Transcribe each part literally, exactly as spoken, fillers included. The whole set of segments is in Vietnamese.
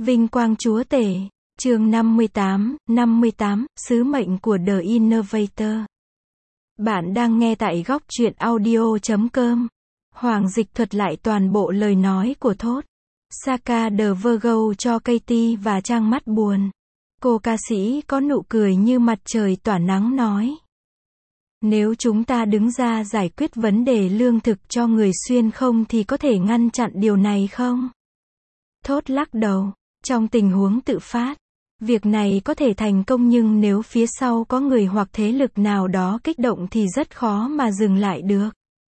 Vinh quang Chúa Tể. Chương năm mươi tám, năm mươi tám, Sứ mệnh của The Innovator. Bạn đang nghe tại góc truyện audio chấm com. Hoàng dịch thuật lại toàn bộ lời nói của Thốt. Saka the Virgo cho Katie và Trang mắt buồn. Cô ca sĩ có nụ cười như mặt trời tỏa nắng nói. Nếu chúng ta đứng ra giải quyết vấn đề lương thực cho người xuyên không thì có thể ngăn chặn điều này không? Thốt lắc đầu. Trong tình huống tự phát, việc này có thể thành công nhưng nếu phía sau có người hoặc thế lực nào đó kích động thì rất khó mà dừng lại được.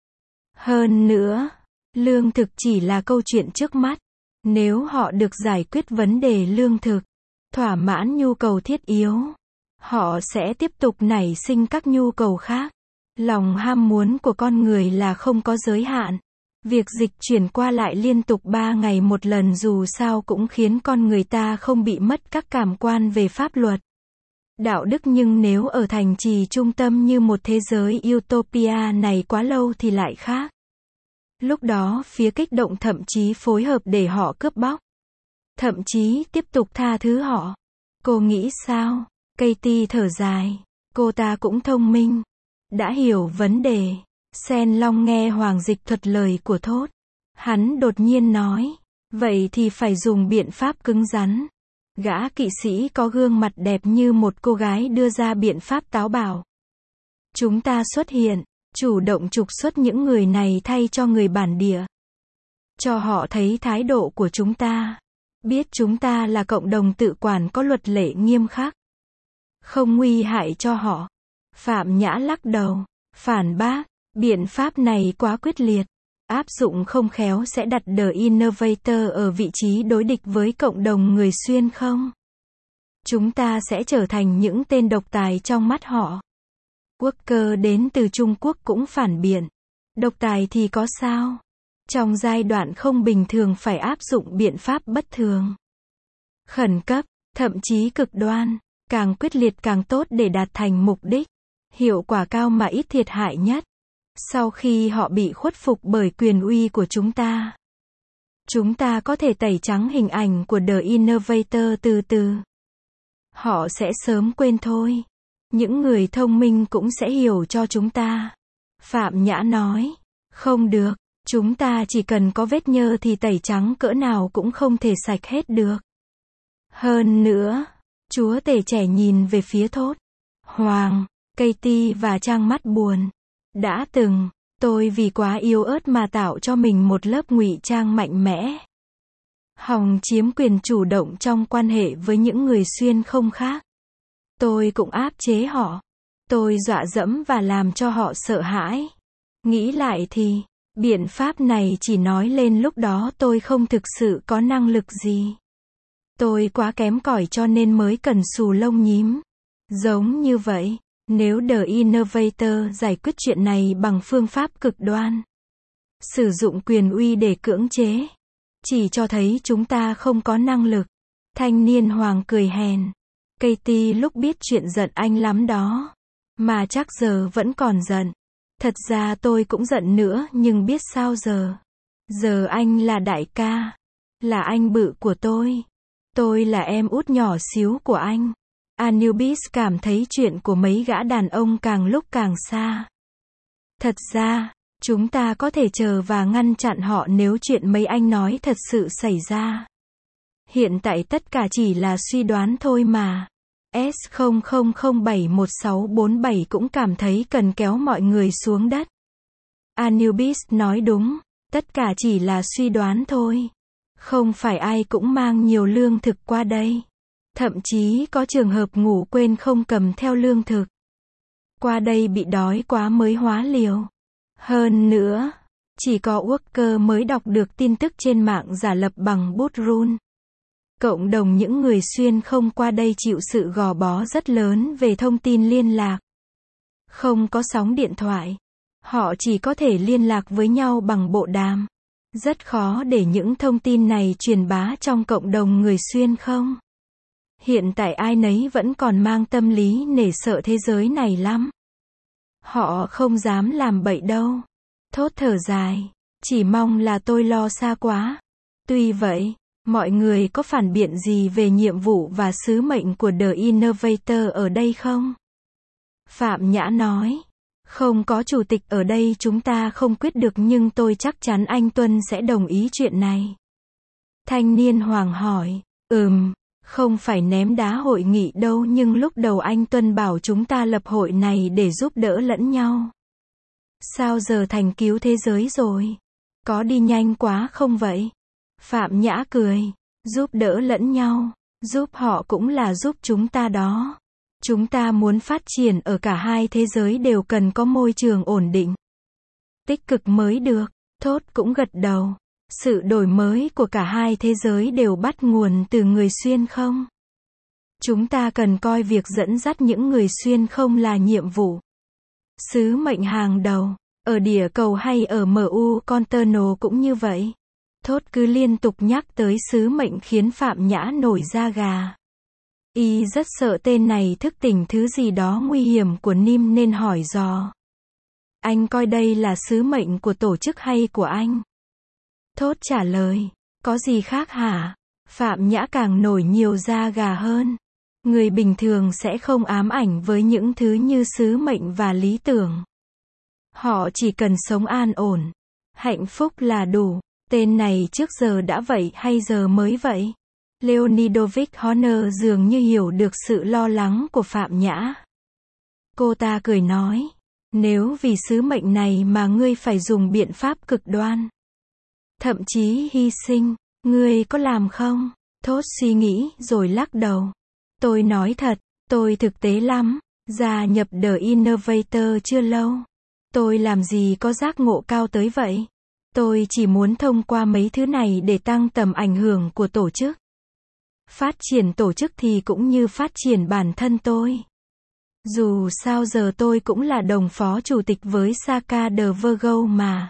Hơn nữa, lương thực chỉ là câu chuyện trước mắt. Nếu họ được giải quyết vấn đề lương thực, thỏa mãn nhu cầu thiết yếu, họ sẽ tiếp tục nảy sinh các nhu cầu khác. Lòng ham muốn của con người là không có giới hạn. Việc dịch chuyển qua lại liên tục ba ngày một lần dù sao cũng khiến con người ta không bị mất các cảm quan về pháp luật, đạo đức, nhưng nếu ở thành trì trung tâm như một thế giới utopia này quá lâu thì lại khác. Lúc đó phía kích động thậm chí phối hợp để họ cướp bóc. Thậm chí tiếp tục tha thứ họ. Cô nghĩ sao? Katie thở dài. Cô ta cũng thông minh. Đã hiểu vấn đề. Sen Long nghe Hoàng dịch thuật lời của Thốt. Hắn đột nhiên nói. Vậy thì phải dùng biện pháp cứng rắn. Gã kỵ sĩ có gương mặt đẹp như một cô gái đưa ra biện pháp táo bạo. Chúng ta xuất hiện, chủ động trục xuất những người này thay cho người bản địa. Cho họ thấy thái độ của chúng ta. Biết chúng ta là cộng đồng tự quản có luật lệ nghiêm khắc. Không nguy hại cho họ. Phạm Nhã lắc đầu. Phản bác. Biện pháp này quá quyết liệt. Áp dụng không khéo sẽ đặt The Innovator ở vị trí đối địch với cộng đồng người xuyên không? Chúng ta sẽ trở thành những tên độc tài trong mắt họ. Walker đến từ Trung Quốc cũng phản biện. Độc tài thì có sao? Trong giai đoạn không bình thường phải áp dụng biện pháp bất thường. Khẩn cấp, thậm chí cực đoan. Càng quyết liệt càng tốt để đạt thành mục đích. Hiệu quả cao mà ít thiệt hại nhất. Sau khi họ bị khuất phục bởi quyền uy của chúng ta, chúng ta có thể tẩy trắng hình ảnh của The Innovator từ từ. Họ sẽ sớm quên thôi. Những người thông minh cũng sẽ hiểu cho chúng ta. Phạm Nhã nói. Không được. Chúng ta chỉ cần có vết nhơ thì tẩy trắng cỡ nào cũng không thể sạch hết được. Hơn nữa, Chúa Tể trẻ nhìn về phía Thốt. Hoàng, Katie và Trang mắt buồn. Đã từng, tôi vì quá yếu ớt mà tạo cho mình một lớp ngụy trang mạnh mẽ. Hòng chiếm quyền chủ động trong quan hệ với những người xuyên không khác. Tôi cũng áp chế họ. Tôi dọa dẫm và làm cho họ sợ hãi. Nghĩ lại thì, biện pháp này chỉ nói lên lúc đó tôi không thực sự có năng lực gì. Tôi quá kém cỏi cho nên mới cần xù lông nhím. Giống như vậy. Nếu The Innovator giải quyết chuyện này bằng phương pháp cực đoan, sử dụng quyền uy để cưỡng chế, chỉ cho thấy chúng ta không có năng lực. Thanh niên Hoàng cười hèn. Katie lúc biết chuyện giận anh lắm đó. Mà chắc giờ vẫn còn giận. Thật ra tôi cũng giận nữa nhưng biết sao giờ. Giờ anh là đại ca. Là anh bự của tôi. Tôi là em út nhỏ xíu của anh. Anubis cảm thấy chuyện của mấy gã đàn ông càng lúc càng xa. Thật ra, chúng ta có thể chờ và ngăn chặn họ nếu chuyện mấy anh nói thật sự xảy ra. Hiện tại tất cả chỉ là suy đoán thôi mà. S không không không bảy một sáu bốn bảy cũng cảm thấy cần kéo mọi người xuống đất. Anubis nói đúng, tất cả chỉ là suy đoán thôi. Không phải ai cũng mang nhiều lương thực qua đây. Thậm chí có trường hợp ngủ quên không cầm theo lương thực. Qua đây bị đói quá mới hóa liều. Hơn nữa, chỉ có Walker mới đọc được tin tức trên mạng giả lập bằng bút run. Cộng đồng những người xuyên không qua đây chịu sự gò bó rất lớn về thông tin liên lạc. Không có sóng điện thoại. Họ chỉ có thể liên lạc với nhau bằng bộ đàm. Rất khó để những thông tin này truyền bá trong cộng đồng người xuyên không. Hiện tại ai nấy vẫn còn mang tâm lý nể sợ thế giới này lắm. Họ không dám làm bậy đâu. Thốt thở dài. Chỉ mong là tôi lo xa quá. Tuy vậy, Mọi người có phản biện gì về nhiệm vụ và sứ mệnh của The Innovator ở đây không? Phạm Nhã nói. Không có chủ tịch ở đây chúng ta không quyết được nhưng tôi chắc chắn anh Tuân sẽ đồng ý chuyện này. Thanh niên Hoàng hỏi. Ừm, không phải ném đá hội nghị đâu nhưng lúc đầu anh Tuân bảo chúng ta lập hội này để giúp đỡ lẫn nhau. Sao giờ thành cứu thế giới rồi? Có đi nhanh quá không vậy? Phạm Nhã cười. Giúp đỡ lẫn nhau, giúp họ cũng là giúp chúng ta đó. Chúng ta muốn phát triển ở cả hai thế giới đều cần có môi trường ổn định. Tích cực mới được. Thốt cũng gật đầu. Sự đổi mới của cả hai thế giới đều bắt nguồn từ người xuyên không? Chúng ta cần coi việc dẫn dắt những người xuyên không là nhiệm vụ. Sứ mệnh hàng đầu. Ở địa cầu hay ở em u Container cũng như vậy. Thốt cứ liên tục nhắc tới sứ mệnh khiến Phạm Nhã nổi da gà. Y rất sợ tên này thức tỉnh thứ gì đó nguy hiểm của Nim nên hỏi dò. Anh coi đây là sứ mệnh của tổ chức hay của anh? Thốt trả lời. Có gì khác hả? Phạm Nhã càng nổi nhiều da gà hơn. Người bình thường sẽ không ám ảnh với những thứ như sứ mệnh và lý tưởng. Họ chỉ cần sống an ổn. Hạnh phúc là đủ. Tên này trước giờ đã vậy hay giờ mới vậy? Leonidovich Horner dường như hiểu được sự lo lắng của Phạm Nhã. Cô ta cười nói. Nếu vì sứ mệnh này mà ngươi phải dùng biện pháp cực đoan, thậm chí hy sinh, ngươi có làm không? Thốt suy nghĩ rồi lắc đầu. Tôi nói thật, tôi thực tế lắm. Gia nhập The Innovator chưa lâu. Tôi làm gì có giác ngộ cao tới vậy? Tôi chỉ muốn thông qua mấy thứ này để tăng tầm ảnh hưởng của tổ chức. Phát triển tổ chức thì cũng như phát triển bản thân tôi. Dù sao giờ tôi cũng là đồng phó chủ tịch với Saka de Virgo mà.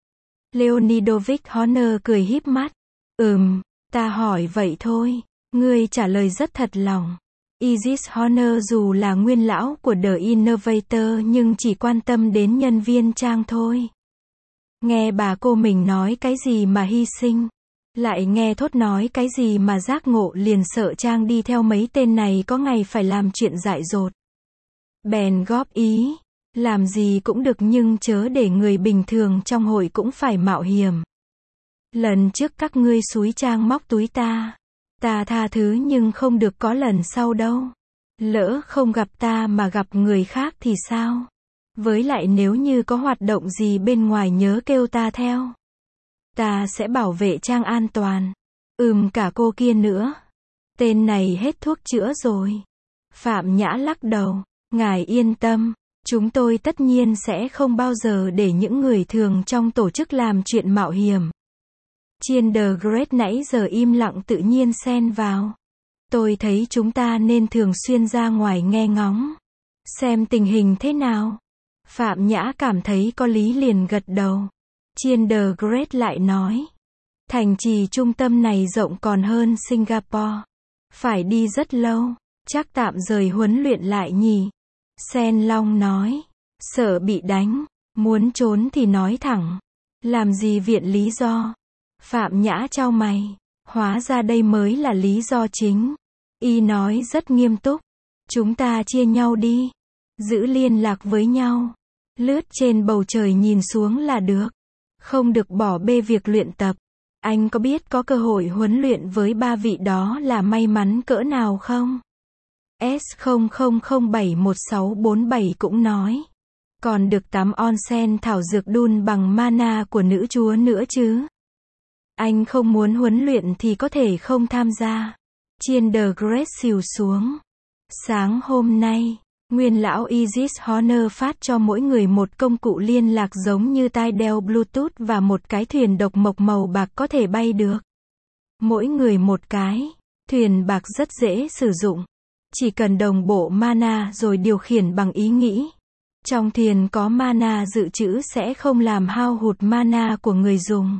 Leonidovich Horner cười híp mắt. Ừm, ta hỏi vậy thôi. Ngươi trả lời rất thật lòng. Isis Horner dù là nguyên lão của The Innovator nhưng chỉ quan tâm đến nhân viên Trang thôi. Nghe bà cô mình nói cái gì mà hy sinh. Lại nghe Thốt nói cái gì mà giác ngộ liền sợ Trang đi theo mấy tên này có ngày phải làm chuyện dại dột. Bèn góp ý. Làm gì cũng được nhưng chớ để người bình thường trong hội cũng phải mạo hiểm. Lần trước các ngươi xúi Trang móc túi ta. Ta tha thứ nhưng không được có lần sau đâu. Lỡ không gặp ta mà gặp người khác thì sao? Với lại nếu như có hoạt động gì bên ngoài nhớ kêu ta theo. Ta sẽ bảo vệ Trang an toàn. Ừm cả cô kia nữa. Tên này hết thuốc chữa rồi. Phạm Nhã lắc đầu. Ngài yên tâm. Chúng tôi tất nhiên sẽ không bao giờ để những người thường trong tổ chức làm chuyện mạo hiểm. Chiên The Great nãy giờ im lặng tự nhiên xen vào. Tôi thấy chúng ta nên thường xuyên ra ngoài nghe ngóng. Xem tình hình thế nào. Phạm Nhã cảm thấy có lý liền gật đầu. Chiên The Great lại nói. Thành trì trung tâm này rộng còn hơn Singapore. Phải đi rất lâu. Chắc tạm rời huấn luyện lại nhỉ. Sen Long nói. Sợ bị đánh. Muốn trốn thì nói thẳng. Làm gì viện lý do. Phạm Nhã chau mày. Hóa ra đây mới là lý do chính. Y nói rất nghiêm túc. Chúng ta chia nhau đi. Giữ liên lạc với nhau. Lướt trên bầu trời nhìn xuống là được. Không được bỏ bê việc luyện tập. Anh có biết có cơ hội huấn luyện với ba vị đó là may mắn cỡ nào không? S không không không bảy một sáu bốn bảy cũng nói. Còn được tắm onsen thảo dược đun bằng mana của nữ chúa nữa chứ. Anh không muốn huấn luyện thì có thể không tham gia. Chiên The Great xìu xuống. Sáng hôm nay, nguyên lão Isis Horner phát cho mỗi người một công cụ liên lạc giống như tai đeo Bluetooth và một cái thuyền độc mộc màu bạc có thể bay được. Mỗi người một cái. Thuyền bạc rất dễ sử dụng. Chỉ cần đồng bộ mana rồi điều khiển bằng ý nghĩ. Trong thuyền có mana dự trữ sẽ không làm hao hụt mana của người dùng.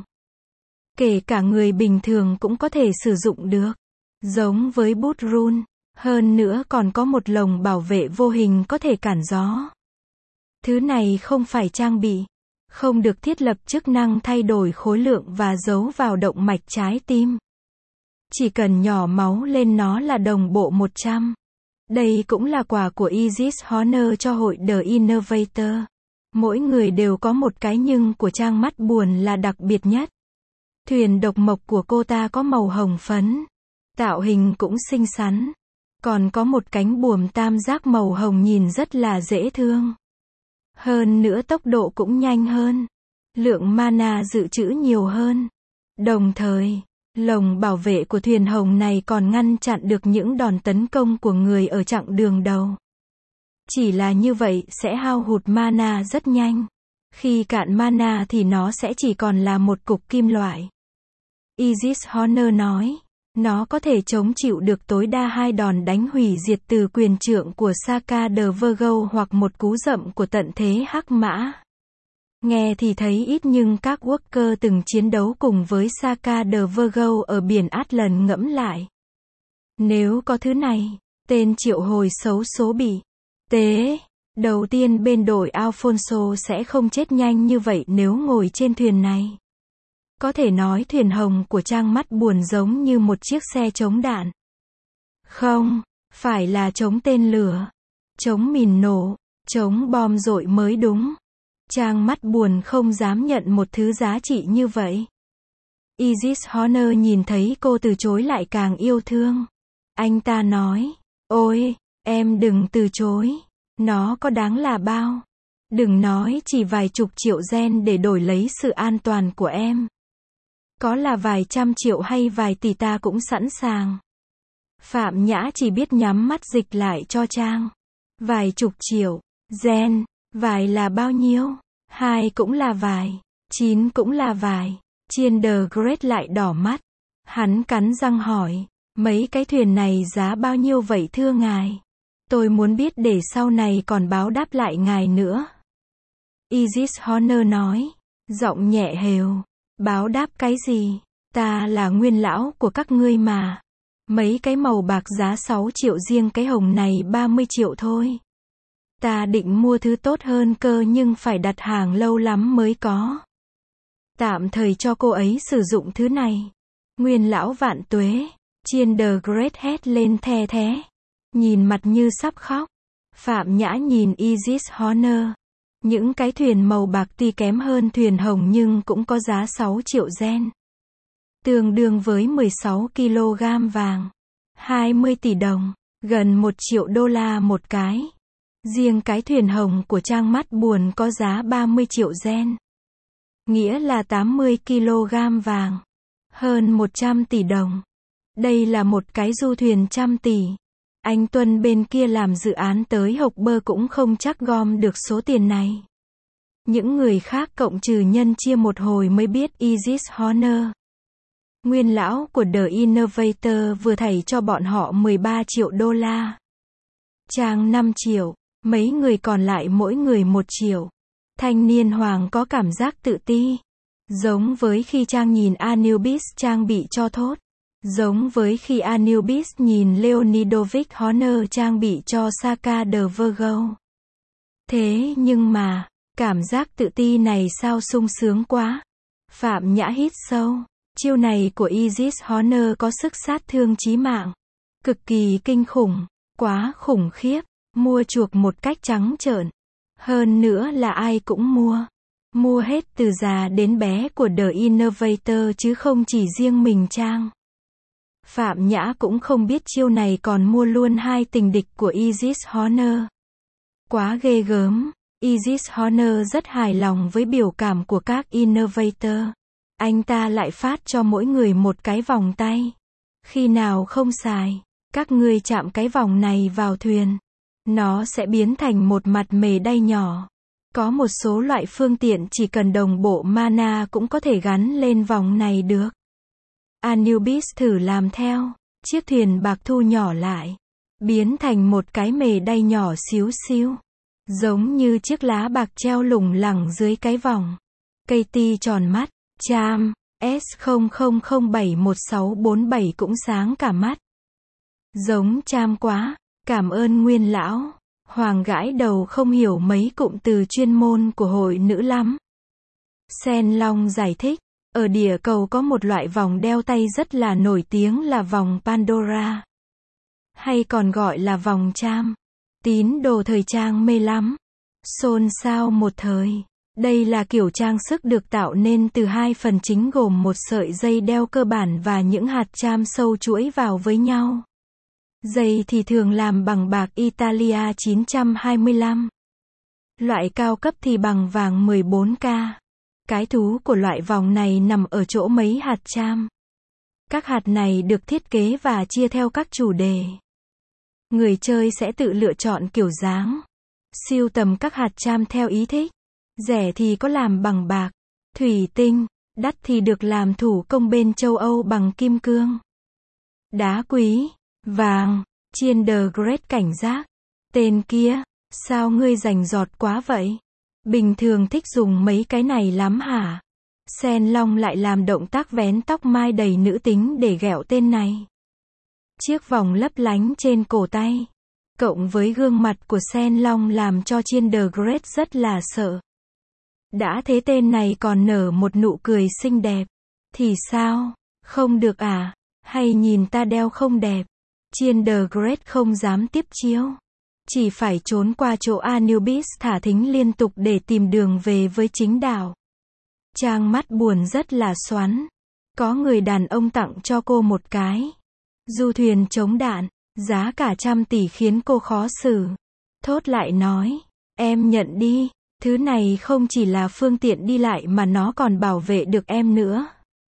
Kể cả người bình thường cũng có thể sử dụng được. Giống với bút rune. Hơn nữa còn có một lồng bảo vệ vô hình có thể cản gió. Thứ này không phải trang bị. Không được thiết lập chức năng thay đổi khối lượng và giấu vào động mạch trái tim. Chỉ cần nhỏ máu lên nó là đồng bộ một trăm. Đây cũng là quà của Isis Honor cho hội The Innovator. Mỗi người đều có một cái nhưng của Trang Mắt Buồn là đặc biệt nhất. Thuyền độc mộc của cô ta có màu hồng phấn. Tạo hình cũng xinh xắn. Còn có một cánh buồm tam giác màu hồng nhìn rất là dễ thương. Hơn nữa tốc độ cũng nhanh hơn. Lượng mana dự trữ nhiều hơn. Đồng thời, lồng bảo vệ của thuyền hồng này còn ngăn chặn được những đòn tấn công của người ở chặng đường đầu. Chỉ là như vậy sẽ hao hụt mana rất nhanh. Khi cạn mana thì nó sẽ chỉ còn là một cục kim loại. Isis Honor nói, nó có thể chống chịu được tối đa hai đòn đánh hủy diệt từ quyền trượng của Saka the Virgo hoặc một cú dậm của tận thế hắc mã. Nghe thì thấy ít nhưng các worker từng chiến đấu cùng với Saka the Virgo ở biển Atlant ngẫm lại. Nếu có thứ này, tên triệu hồi xấu số bị tế đầu tiên bên đội Alfonso sẽ không chết nhanh như vậy nếu ngồi trên thuyền này. Có thể nói thuyền hồng của Trang Mắt Buồn giống như một chiếc xe chống đạn. Không, phải là chống tên lửa, chống mìn nổ, chống bom dội mới đúng. Trang Mắt Buồn không dám nhận một thứ giá trị như vậy. Isis Honor nhìn thấy cô từ chối lại càng yêu thương. Anh ta nói, ôi, em đừng từ chối. Nó có đáng là bao. Đừng nói chỉ vài chục triệu gen để đổi lấy sự an toàn của em. Có là vài trăm triệu hay vài tỷ ta cũng sẵn sàng. Phạm Nhã chỉ biết nhắm mắt dịch lại cho Trang. Vài chục triệu, gen, vài là bao nhiêu? Hai cũng là vài, chín cũng là vài. Chiên the Great lại đỏ mắt. Hắn cắn răng hỏi, mấy cái thuyền này giá bao nhiêu vậy thưa ngài? Tôi muốn biết để sau này còn báo đáp lại ngài nữa. Isis Honor nói, giọng nhẹ hều, báo đáp cái gì? Ta là nguyên lão của các ngươi mà. Mấy cái màu bạc giá sáu triệu riêng cái hồng này ba mươi triệu thôi. Ta định mua thứ tốt hơn cơ nhưng phải đặt hàng lâu lắm mới có. Tạm thời cho cô ấy sử dụng thứ này. Nguyên lão vạn tuế. Chiên the Great hét lên the thé. Nhìn mặt như sắp khóc. Phạm Nhã nhìn Isis Honor. Những cái thuyền màu bạc tuy kém hơn thuyền hồng nhưng cũng có giá sáu triệu gen. Tương đương với mười sáu ki lô gam vàng. hai mươi tỷ đồng. Gần một triệu đô la một cái. Riêng cái thuyền hồng của Trang Mắt Buồn có giá ba mươi triệu gen. Nghĩa là tám mươi ki lô gam vàng. Hơn một trăm tỷ đồng. Đây là một cái du thuyền trăm tỷ. Anh Tuân bên kia làm dự án tới Hộc Bơ cũng không chắc gom được số tiền này. Những người khác cộng trừ nhân chia một hồi mới biết Isis Honor. Nguyên lão của The Innovator vừa thảy cho bọn họ mười ba triệu đô la. Trang năm triệu, mấy người còn lại mỗi người một triệu. Thanh niên hoàng có cảm giác tự ti. Giống với khi Trang nhìn Anubis trang bị cho thốt. Giống với khi Anubis nhìn Leonidovic Honor trang bị cho Saka the Virgo. Thế nhưng mà, cảm giác tự ti này sao sung sướng quá. Phạm Nhã hít sâu. Chiêu này của Isis Honor có sức sát thương chí mạng. Cực kỳ kinh khủng. Quá khủng khiếp. Mua chuộc một cách trắng trợn. Hơn nữa là ai cũng mua. Mua hết từ già đến bé của The Innovator chứ không chỉ riêng mình Trang. Phạm Nhã cũng không biết chiêu này còn mua luôn hai tình địch của Isis Honor. Quá ghê gớm. Isis Honor rất hài lòng với biểu cảm của các Innovator. Anh ta lại phát cho mỗi người một cái vòng tay. Khi nào không xài, các ngươi chạm cái vòng này vào thuyền. Nó sẽ biến thành một mặt mề đay nhỏ. Có một số loại phương tiện chỉ cần đồng bộ mana cũng có thể gắn lên vòng này được. Anubis thử làm theo. Chiếc thuyền bạc thu nhỏ lại. Biến thành một cái mề đay nhỏ xíu xiu. Giống như chiếc lá bạc treo lủng lẳng dưới cái vòng. Katie tròn mắt. Cham, S không không không bảy một sáu bốn bảy cũng sáng cả mắt. Giống Cham quá. Cảm ơn nguyên lão. Hoàng gãi đầu không hiểu mấy cụm từ chuyên môn của hội nữ lắm. Sen Long giải thích. Ở địa cầu có một loại vòng đeo tay rất là nổi tiếng là vòng Pandora, hay còn gọi là vòng Charm. Tín đồ thời trang mê lắm, xôn xao một thời. Đây là kiểu trang sức được tạo nên từ hai phần chính gồm một sợi dây đeo cơ bản và những hạt charm sâu chuỗi vào với nhau. Dây thì thường làm bằng bạc Italia chín trăm hai mươi lăm. Loại cao cấp thì bằng vàng mười bốn ca. Cái thú của loại vòng này nằm ở chỗ mấy hạt charm. Các hạt này được thiết kế và chia theo các chủ đề. Người chơi sẽ tự lựa chọn kiểu dáng, sưu tầm các hạt charm theo ý thích. Rẻ thì có làm bằng bạc, thủy tinh, đắt thì được làm thủ công bên châu Âu bằng kim cương. Đá quý, vàng, Gender Grade cảnh giác. Tên kia, sao ngươi rành rọt quá vậy? Bình thường thích dùng mấy cái này lắm hả? Sen Long lại làm động tác vén tóc mai đầy nữ tính để ghẹo tên này. Chiếc vòng lấp lánh trên cổ tay, cộng với gương mặt của Sen Long làm cho Gender Grade rất là sợ. Đã thế tên này còn nở một nụ cười xinh đẹp. Thì sao? Không được à? Hay nhìn ta đeo không đẹp? Gender Grade không dám tiếp chiếu. Chỉ phải trốn qua chỗ Anubis thả thính liên tục để tìm đường về với chính đạo. Trang mắt buồn rất là xoắn. Có người đàn ông tặng cho cô một cái du thuyền chống đạn, giá cả trăm tỷ khiến cô khó xử. Thốt lại nói, em nhận đi. Thứ này không chỉ là phương tiện đi lại mà nó còn bảo vệ được em nữa.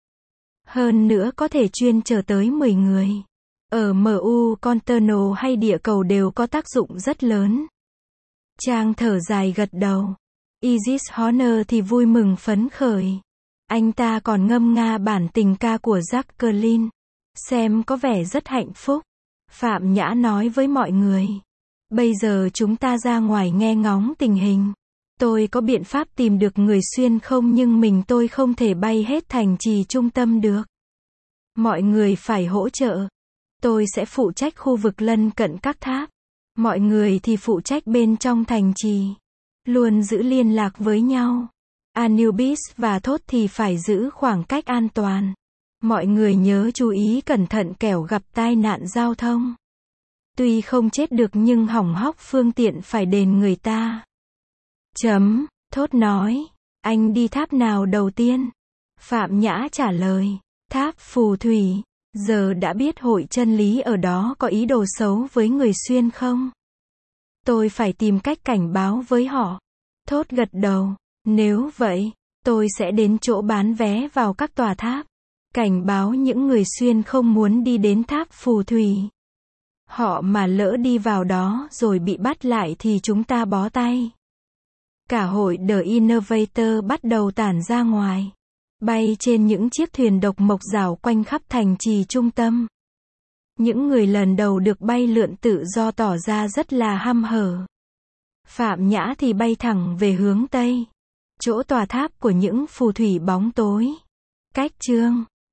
Hơn nữa có thể chuyên chở tới mười người. Ở em u Container hay địa cầu đều có tác dụng rất lớn. Trang thở dài gật đầu. Isis Horner thì vui mừng phấn khởi. Anh ta còn ngâm nga bản tình ca của Jacqueline. Xem có vẻ rất hạnh phúc. Phạm Nhã nói với mọi người. Bây giờ chúng ta ra ngoài nghe ngóng tình hình. Tôi có biện pháp tìm được người xuyên không nhưng mình tôi không thể bay hết thành trì trung tâm được. Mọi người phải hỗ trợ. Tôi sẽ phụ trách khu vực lân cận các tháp. Mọi người thì phụ trách bên trong thành trì. Luôn giữ liên lạc với nhau. Anubis và Thốt thì phải giữ khoảng cách an toàn. Mọi người nhớ chú ý cẩn thận kẻo gặp tai nạn giao thông. Tuy không chết được nhưng hỏng hóc phương tiện phải đền người ta. Chấm, Thốt nói. Anh đi tháp nào đầu tiên? Phạm Nhã trả lời. Tháp phù thủy. Giờ đã biết hội chân lý ở đó có ý đồ xấu với người xuyên không? Tôi phải tìm cách cảnh báo với họ. Thốt gật đầu. Nếu vậy, tôi sẽ đến chỗ bán vé vào các tòa tháp. Cảnh báo những người xuyên không muốn đi đến tháp phù thủy. Họ mà lỡ đi vào đó rồi bị bắt lại thì chúng ta bó tay. Cả hội The Innovator bắt đầu tản ra ngoài. Bay trên những chiếc thuyền độc mộc rảo quanh khắp thành trì trung tâm. Những người lần đầu được bay lượn tự do tỏ ra rất là hăm hở. Phạm Nhã thì bay thẳng về hướng Tây. Chỗ tòa tháp của những phù thủy bóng tối. Cách chương